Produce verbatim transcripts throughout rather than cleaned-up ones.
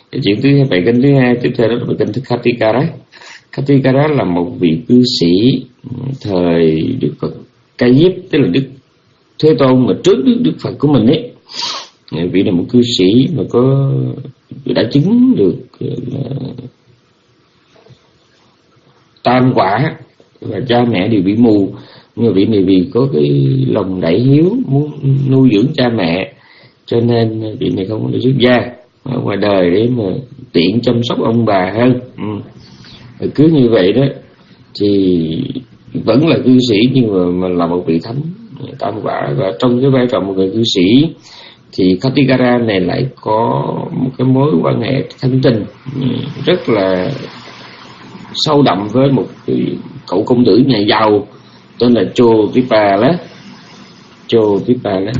Cái chuyện thứ bài kinh thứ hai tiếp theo đó là bài kinh thứ Khatikara. Khatikara là một vị cư sĩ thời Đức Phật Ca Diếp, tức là Đức Thế Tôn mà trước Đức Đức Phật của mình ấy. Vị là một cư sĩ mà có đã chứng được là tam quả và cha mẹ đều bị mù, nhưng mà vị này vì có cái lòng đại hiếu muốn nuôi dưỡng cha mẹ cho nên vị này không có được xuất gia ở ngoài đời để mà tiện chăm sóc ông bà hơn. Ừ. Cứ như vậy đó thì vẫn là cư sĩ nhưng mà, mà là một vị thánh tam quả, và trong cái vai trò một người cư sĩ thì Khatikara này lại có một cái mối quan hệ thân tình rất là sâu đậm với một cậu công tử nhà giàu tên là Chotipala. Chotipala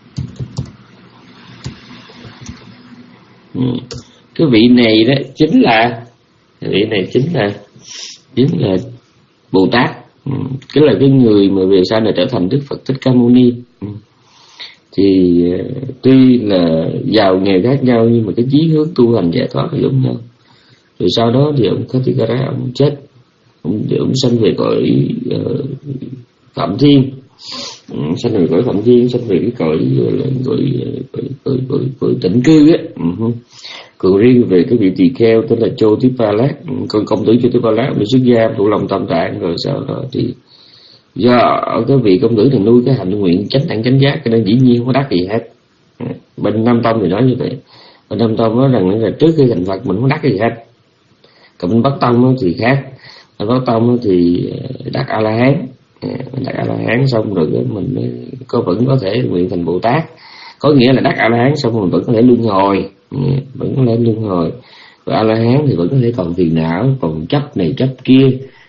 cái vị này đó chính là vị này chính là chính là Bồ Tát, cái là cái người mà về sau này trở thành Đức Phật Thích Ca Mâu Ni. Thì tuy là giàu nghèo khác nhau nhưng mà cái chí hướng tu hành giải thoát là giống nhau. Rồi sau đó thì ông Khatikara ông chết, ông, ông sanh về cõi uh, Phạm Thiên, um, sanh về cõi Phạm Thiên, sanh về cái cõi gọi cõi cõi cõi, cõi, cõi tịnh cư á. Uh-huh. Còn riêng về cái vị tỳ kheo tên là Chotipala, con công tử Chotipala ông đi xuất gia tụ lòng tam tạng, rồi sau đó thì do ở cái vị công tử thì nuôi cái hành nguyện chánh đẳng chánh giác cho nên dĩ nhiên không có đắc gì hết. Bên Nam Tông thì nói như vậy, bên Nam Tông nói rằng là trước khi thành Phật mình không đắc gì hết. Còn bên Bắc Tông thì khác, bên Bắc Tông thì đắc A La Hán, mình đắc A La Hán xong rồi mình có vẫn có thể nguyện thành Bồ Tát, có nghĩa là đắc A La Hán xong mình vẫn có thể luân hồi, vẫn có thể luân hồi. Và A La Hán thì vẫn có thể còn phiền não, còn chấp này chấp kia.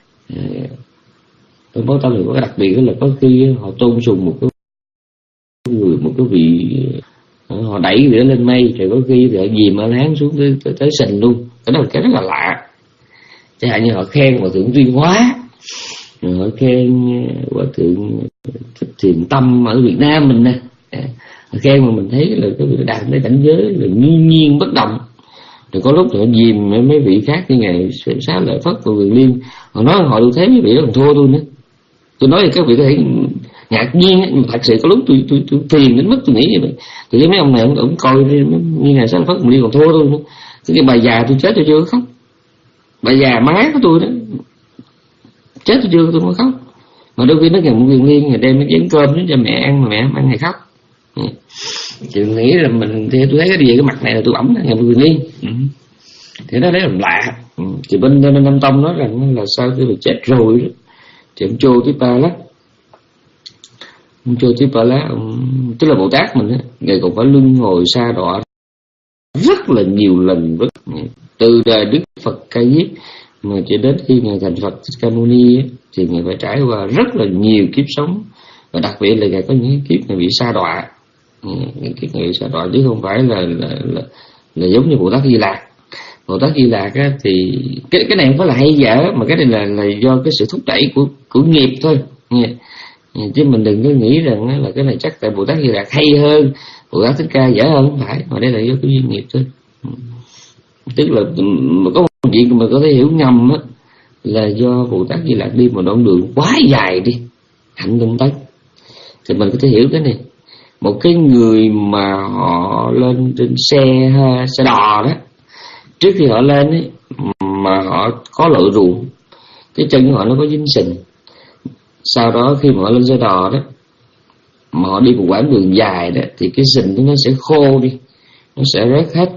Trong Bắc Tông thì có đặc biệt là có khi họ tôn sùng một cái người, một cái vị họ đẩy người đó lên mây, rồi có khi thì họ dìm A La Hán xuống tới, tới, tới sình luôn. Cái đó là cái rất là lạ. Chẳng hạn như họ khen Hòa Thượng Tuyên Hóa, rồi họ khen Hòa Thượng Thiền Tâm ở Việt Nam mình nè, họ khen mà mình thấy là cái vị đạt tới cảnh giới là nhiên nhiên bất động. Rồi có lúc họ dìm mấy vị khác như ngày Xá Lợi Phất và Quyền Liên, họ nói họ tôi thấy mấy vị đó còn thua tôi nữa. Tôi nói thì các vị có thể ngạc nhiên, nhưng mà thật sự có lúc tôi tôi tôi phiền đến mức tôi nghĩ như vậy. Thì cái mấy ông này ông, ông coi như ngày Xá Lợi Phất Quyền Liên còn thua tôi nữa. Cái bà già tôi chết tôi chưa khóc, bà già má của tôi đó chết tôi chưa tôi mới khóc, mà đôi khi nó gần Quyền Liên ngày đem cái chén cơm đến cho mẹ ăn mà mẹ ăn ngày khóc. Chị nghĩ là mình thì tôi thấy cái gì cái mặt này là tôi bấm ngày Quyền Liên. Ừ. Thì nó đấy là lạ. Ừ. Thì bên bên Nam Tông nói rằng là sau khi bị chết rồi đó, thì ông Chotipala, ông Chotipala ông, tức là Bồ Tát mình á, ngài còn phải luân hồi sa đọa rất là nhiều lần, rất từ đời Đức Phật Ca Diếp mà cho đến khi ngài thành Phật Thích Ca Mâu Ni á, thì ngài phải trải qua rất là nhiều kiếp sống, và đặc biệt là ngài có những kiếp ngài bị sa đọa, những kiếp ngài bị sa đọa chứ không phải là là, là là giống như Bồ Tát Di Lặc. Bồ Tát Di Lặc á, thì cái cái này không phải là hay dở, mà cái này là là do cái sự thúc đẩy của của nghiệp thôi nha. Chứ mình đừng có nghĩ rằng là cái này chắc tại Bồ Tát Di Lặc hay hơn, Bồ Tát Thích Ca dở hơn, không phải, mà đây là do cái duyên nghiệp thôi. Tức là có một chuyện mà có thể hiểu nhầm á, là do Bồ Tát Di Lặc đi một đoạn đường quá dài đi, hạnh tinh tấn, thì mình có thể hiểu cái này. Một cái người mà họ lên trên xe xe đò đó, trước khi họ lên ấy, mà họ có lội ruộng, cái chân của họ nó có dính sình. Sau đó khi mà họ lên xe đò đó, mà họ đi một quãng đường dài đó, thì cái sình nó sẽ khô đi, nó sẽ rớt hết,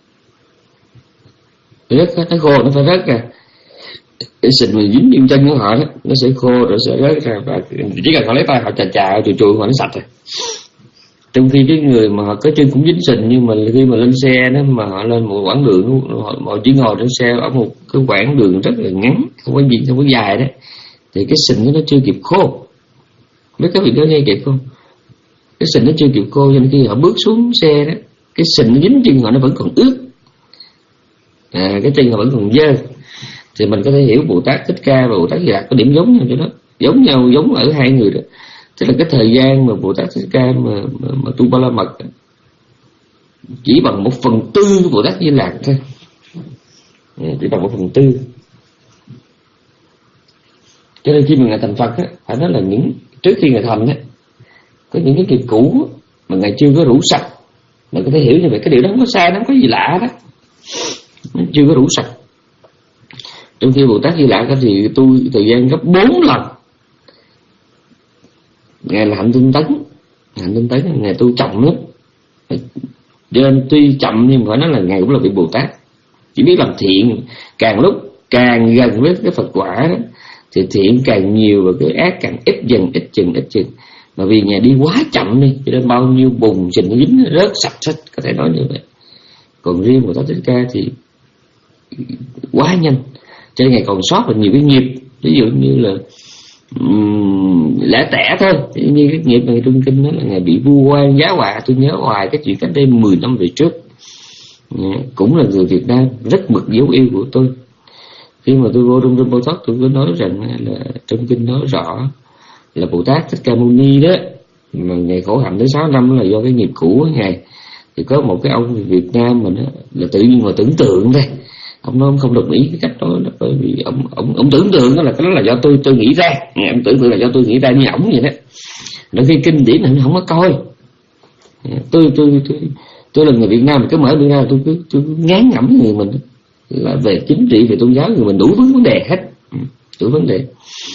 rớt hết, nó khô, nó phải rớt ra. Cái sình mà dính trên chân của họ đó, nó sẽ khô rồi sẽ rớt ra, và chỉ cần họ lấy tay họ chà chà chùi chùi họ nó sạch rồi. Trong khi cái người mà họ có chân cũng dính sình, nhưng mà khi mà lên xe đó, mà họ lên một quãng đường, họ, họ chỉ ngồi trên xe ở một cái quãng đường rất là ngắn, không có gì, không có dài đó, thì cái sình nó, nó chưa kịp khô. Biết các vị có nghe kịp không? Cái sình nó chưa kịp khô, cho nên khi họ bước xuống xe đó, cái sình nó dính chân họ nó vẫn còn ướt, à, cái chân họ vẫn còn dơ. Thì mình có thể hiểu Bồ Tát Thích Ca và Bồ Tát Di Lặc có điểm giống nhau cho đó, giống nhau, giống ở hai người đó. Tức là cái thời gian mà Bồ Tát Thích Ca mà, mà, mà tu Ba La Mật chỉ bằng một phần tư của Bồ Tát Di Lạc thôi, chỉ bằng một phần tư. Cho nên khi mà Ngài thành Phật á, phải nói là những trước khi Ngài thành á, có những cái nghiệp cũ mà Ngài chưa có rũ sạch. Mình có thể hiểu như vậy, cái điều đó không có sai, nó không có gì lạ đó, nó chưa có rũ sạch. Trong khi Bồ Tát Di Lạc thì tu thời gian gấp bốn lần. Ngài là hạnh tinh tấn, hạnh tinh tấn Ngài tu chậm lắm. Cho nên tuy chậm nhưng mà phải nói là Ngài cũng là vị Bồ Tát, chỉ biết làm thiện. Càng lúc càng gần với cái Phật quả đó, thì thiện càng nhiều và cái ác càng ít dần ít dần ít dần. Mà vì Ngài đi quá chậm đi, cho nên bao nhiêu bùn xình dính rớt sạch hết, có thể nói như vậy. Còn riêng Bồ Tát Thích Ca thì quá nhanh, cho nên Ngài còn sót là nhiều cái nghiệp. Ví dụ như là um, lẻ tẻ thôi, như cái nghiệp mà Ngài Trung Kinh đó là Ngài bị vua quan giá họa. Tôi nhớ hoài cái chuyện cách đây mười năm về trước. Cũng là người Việt Nam, rất mực dấu yêu của tôi. Khi mà tôi vô trong Trung Bồ Tát, tôi có nói rằng là trong kinh nói rõ là Bồ Tát Thích Ca Mâu Ni đó, mà Ngài khổ hạnh tới sáu năm là do cái nghiệp cũ của Ngài. Thì có một cái ông Việt Nam mình đó, là tự nhiên mà tưởng tượng đây, ông nói ông không đồng ý cái cách đó, đó bởi vì ông ông ông tưởng tượng đó là cái đó là do tôi tôi nghĩ ra, ông tưởng tượng là do tôi nghĩ ra như ổng vậy đó. Đôi khi kinh điển này không có coi. Tôi tôi tôi tôi là người Việt Nam, cứ mở Việt Nam tôi cứ tôi cứ ngán ngẩm người mình là về chính trị, về tôn giáo người mình đủ thứ vấn đề hết, đủ vấn đề.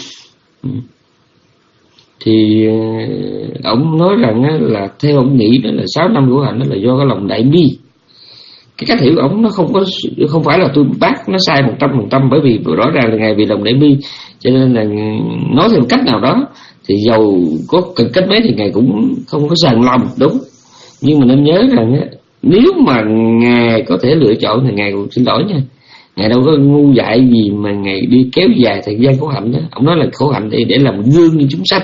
Thì ông nói rằng là theo ông nghĩ đó là sáu năm của hạnh đó là do cái lòng đại bi. Cái cách hiểu ông nó không có, không phải là tôi bác nó sai một trăm phần trăm, bởi vì rõ ràng là Ngài vì lòng đại bi, cho nên là nói theo cách nào đó thì dầu có cực cách mấy thì Ngài cũng không có sờn lòng, đúng. Nhưng mà nên nhớ rằng nếu mà Ngài có thể lựa chọn thì Ngài cũng xin lỗi nha, Ngài đâu có ngu dại gì mà Ngài đi kéo dài thời gian khổ hạnh đó. Ông nói là khổ hạnh để, để làm gương như chúng sanh.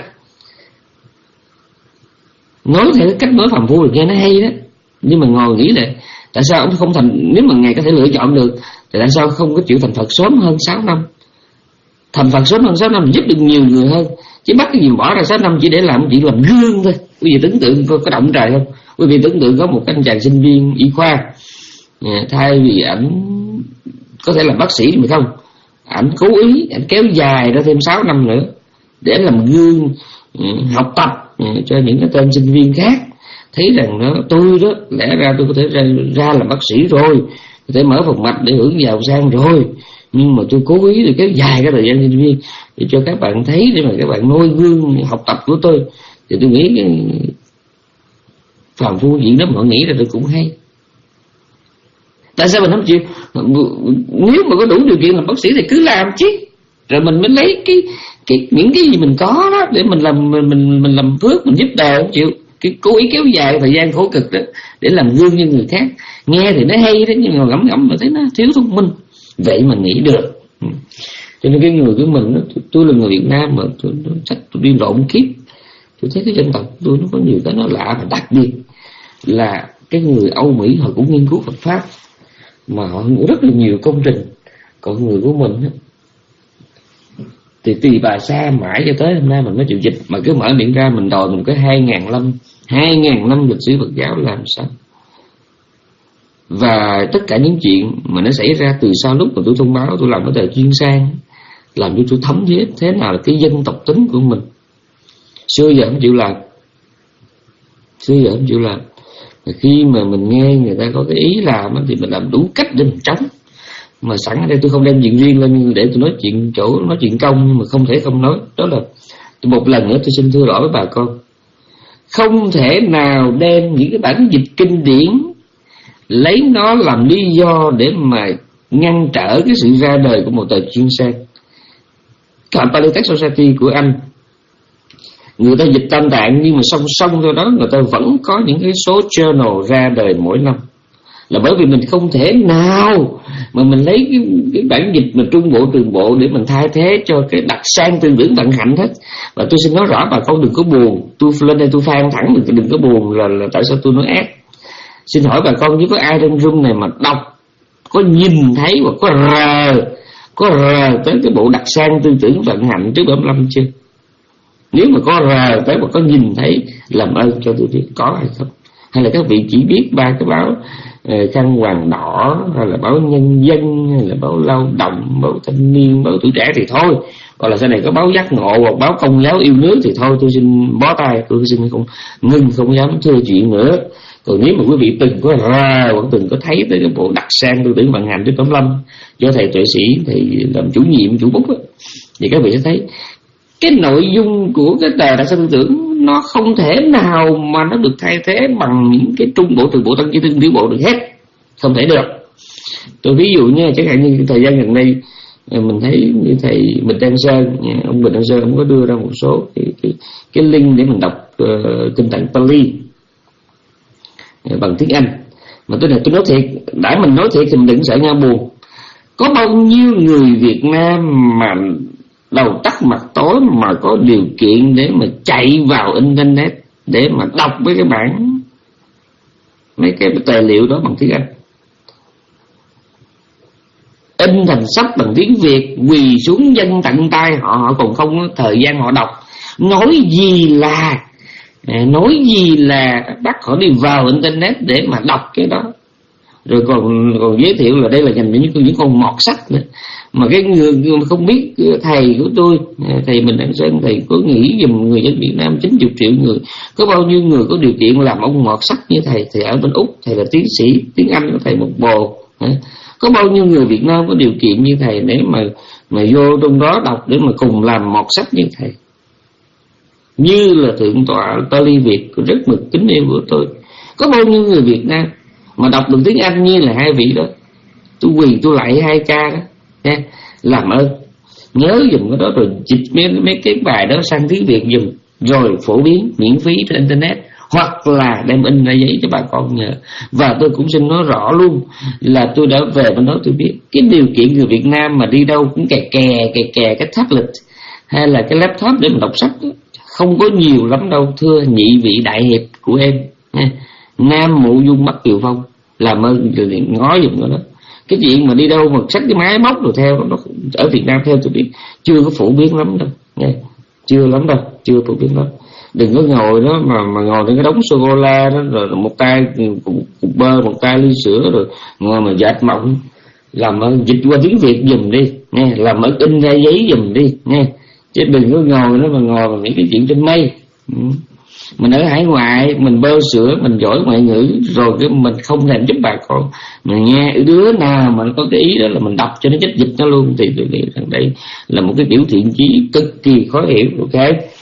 Nói theo cách nói phàm phu được nghe nó hay đó, nhưng mà ngồi nghĩ lại tại sao ông không thành, nếu mà Ngài có thể lựa chọn được thì tại sao không có chịu thành Phật sớm hơn sáu năm? Thành Phật sớm hơn sáu năm giúp được nhiều người hơn, chứ bắt cái gì bỏ ra sáu năm chỉ để làm chỉ làm gương thôi. Quý vị tưởng tượng có, có động trời không? Quý vị tưởng tượng có một anh chàng sinh viên y khoa, thay vì ảnh có thể làm bác sĩ mà không, ảnh cố ý ảnh kéo dài ra thêm sáu năm nữa để làm gương học tập cho những cái tên sinh viên khác, thấy rằng đó tôi đó lẽ ra tôi có thể ra, ra làm bác sĩ rồi, có thể mở phòng mạch để hưởng giàu sang rồi, nhưng mà tôi cố ý để kéo dài cái thời gian sinh viên để cho các bạn thấy, để mà các bạn noi gương học tập của tôi. Thì tôi nghĩ cái phàm phu chuyện đó mà họ nghĩ là tôi cũng hay. Tại sao mình không chịu? Nếu mà có đủ điều kiện làm bác sĩ thì cứ làm chứ, rồi mình mới lấy cái cái những cái gì mình có đó để mình làm mình mình, mình làm phước, mình giúp đời, không chịu. Cái cố ý kéo dài thời gian khổ cực đó để làm gương như người khác. Nghe thì nó hay đó, nhưng mà ngẫm ngẫm mà thấy nó thiếu thông minh. Vậy mà nghĩ được. Cho nên cái người của mình đó, tôi, tôi là người Việt Nam mà tôi, tôi, tôi, tôi đi lộn kiếp. Tôi thấy cái dân tộc tôi nó có nhiều cái nó lạ, và đặc biệt là cái người Âu Mỹ họ cũng nghiên cứu Phật pháp mà họ rất là nhiều công trình. Còn người của mình đó, thì tùy bà xa mãi cho tới hôm nay mình mới chịu dịch, mà cứ mở miệng ra mình đòi mình có hai ngàn năm hai ngàn năm lịch sử Phật giáo làm sao. Và tất cả những chuyện mà nó xảy ra từ sau lúc mà tôi thông báo tôi làm cái tờ chuyên sang, làm cho tôi thấm với thế nào là cái dân tộc tính của mình. Xưa giờ không chịu làm, xưa giờ không chịu làm. Và khi mà mình nghe người ta có cái ý làm thì mình làm đủ cách để mình chống. Mà sẵn ở đây tôi không đem chuyện riêng lên để tôi nói chuyện chỗ nói chuyện công, nhưng mà không thể không nói. Đó là một lần nữa tôi xin thưa lỗi với bà con, không thể nào đem những cái bản dịch kinh điển lấy nó làm lý do để mà ngăn trở cái sự ra đời của một tờ chuyên sang. Cả Pali Text Society của Anh, người ta dịch Tam Tạng, nhưng mà song song theo đó người ta vẫn có những cái số journal ra đời mỗi năm. Là bởi vì mình không thể nào mà mình lấy cái, cái bản dịch mà trung bộ trường bộ để mình thay thế cho cái đặc sang tư tưởng vận hạnh hết. Và tôi xin nói rõ bà con đừng có buồn, tôi lên đây tôi phan thẳng, đừng, đừng có buồn là, là tại sao tôi nói ác. Xin hỏi bà con, nếu có ai trong room này mà đọc, có nhìn thấy hoặc có rờ có rờ tới cái bộ đặc sang tư tưởng vận hạnh trước bảy mươi lăm chưa? Nếu mà có rờ tới mà có nhìn thấy, làm ơn cho tôi biết có hay không. hay là các vị chỉ biết ba cái báo uh, Khăn Hoàng Đỏ, hay là báo Nhân Dân, hay là báo Lao Động, báo Thanh Niên, báo Tuổi Trẻ thì thôi, hoặc là sau này có báo Giác Ngộ hoặc báo Công giáo yêu nước thì thôi tôi xin bó tay, tôi xin không ngưng, không dám thưa chuyện nữa. Còn nếu mà quý vị từng có ra hoặc từng có thấy tới cái bộ đặc sang tư tưởng vận hành trên Cẩm Lâm do thầy tuệ sĩ thầy làm chủ nhiệm chủ bút đó, thì các vị sẽ thấy cái nội dung của cái tờ đặc sang tư tưởng nó không thể nào mà nó được thay thế bằng những cái trung bộ, từ bộ, tăng chi, tương tiểu bộ được hết, không thể được. Tôi ví dụ như chẳng hạn như thời gian gần đây mình thấy như thầy Bình Đăng Sơn, ông Bình Đăng Sơn ông có đưa ra một số cái cái, cái link để mình đọc uh, kinh tạng Pali bằng tiếng Anh. Mà tôi này tôi nói thiệt, đã mình nói thiệt thì mình đừng sợ nhau buồn. Có bao nhiêu người Việt Nam mà đầu tắt mặt tối mà có điều kiện để mà chạy vào internet để mà đọc với cái bản mấy cái tài liệu đó bằng tiếng Anh, in thành sách bằng tiếng Việt, quỳ xuống dân tận tay họ, họ còn không có thời gian họ đọc, nói gì là nói gì là bắt họ đi vào internet để mà đọc cái đó, rồi còn còn giới thiệu là đây là dành cho những những con mọt sách nữa. Mà cái người, người không biết thầy của tôi, thầy Bình Đăng Sơn, thầy có nghĩ dùm người dân Việt Nam chín mươi triệu người, có bao nhiêu người có điều kiện làm ông mọt sách như thầy? Thầy ở bên Úc, thầy là tiến sĩ tiếng Anh, thầy một bồ. Có bao nhiêu người Việt Nam có điều kiện như thầy để mà mà vô trong đó đọc để mà cùng làm mọt sách như thầy? Như là Thượng tọa Pali Việt rất mực kính yêu của tôi, có bao nhiêu người Việt Nam mà đọc được tiếng Anh như là hai vị đó? Tôi quỳ tôi lại hai ca đó nha, làm ơn nhớ dùm cái đó, rồi dịch mấy, mấy cái bài đó sang tiếng Việt dùm, rồi phổ biến miễn phí trên internet, hoặc là đem in ra giấy cho bà con nhờ. Và tôi cũng xin nói rõ luôn là tôi đã về bên đó, tôi biết cái điều kiện người Việt Nam mà đi đâu cũng kè kè kè kè cái tablet hay là cái laptop để mình đọc sách đó, không có nhiều lắm đâu, thưa nhị vị đại hiệp của em nha. Nam Mộ Dung Bắc Kiều Phong, làm ơn ngó dùm nó đó. Cái chuyện mà đi đâu mà xách cái máy móc rồi theo nó ở Việt Nam theo tôi biết chưa có phổ biến lắm đâu nha, chưa lắm đâu, chưa phổ biến lắm. Đừng có ngồi đó mà mà ngồi trên cái đống sô cô la đó, rồi một tay cục bơ, một tay ly sữa, rồi ngồi mà dệt mộng. Làm ơn dịch qua tiếng Việt dùm đi nha, làm ơn in ra giấy dùm đi nha, chứ đừng có ngồi đó mà ngồi mà những cái chuyện trên mây. Ừ. Mình ở hải ngoại, mình bơ sữa, mình giỏi ngoại ngữ, rồi cái mình không thèm giúp bà con, mà nghe đứa nào mà có cái ý đó là mình đọc cho nó chết dịch nó luôn, thì tôi nghĩ rằng đây là một cái kiểu thiện chí cực kỳ khó hiểu. Ok.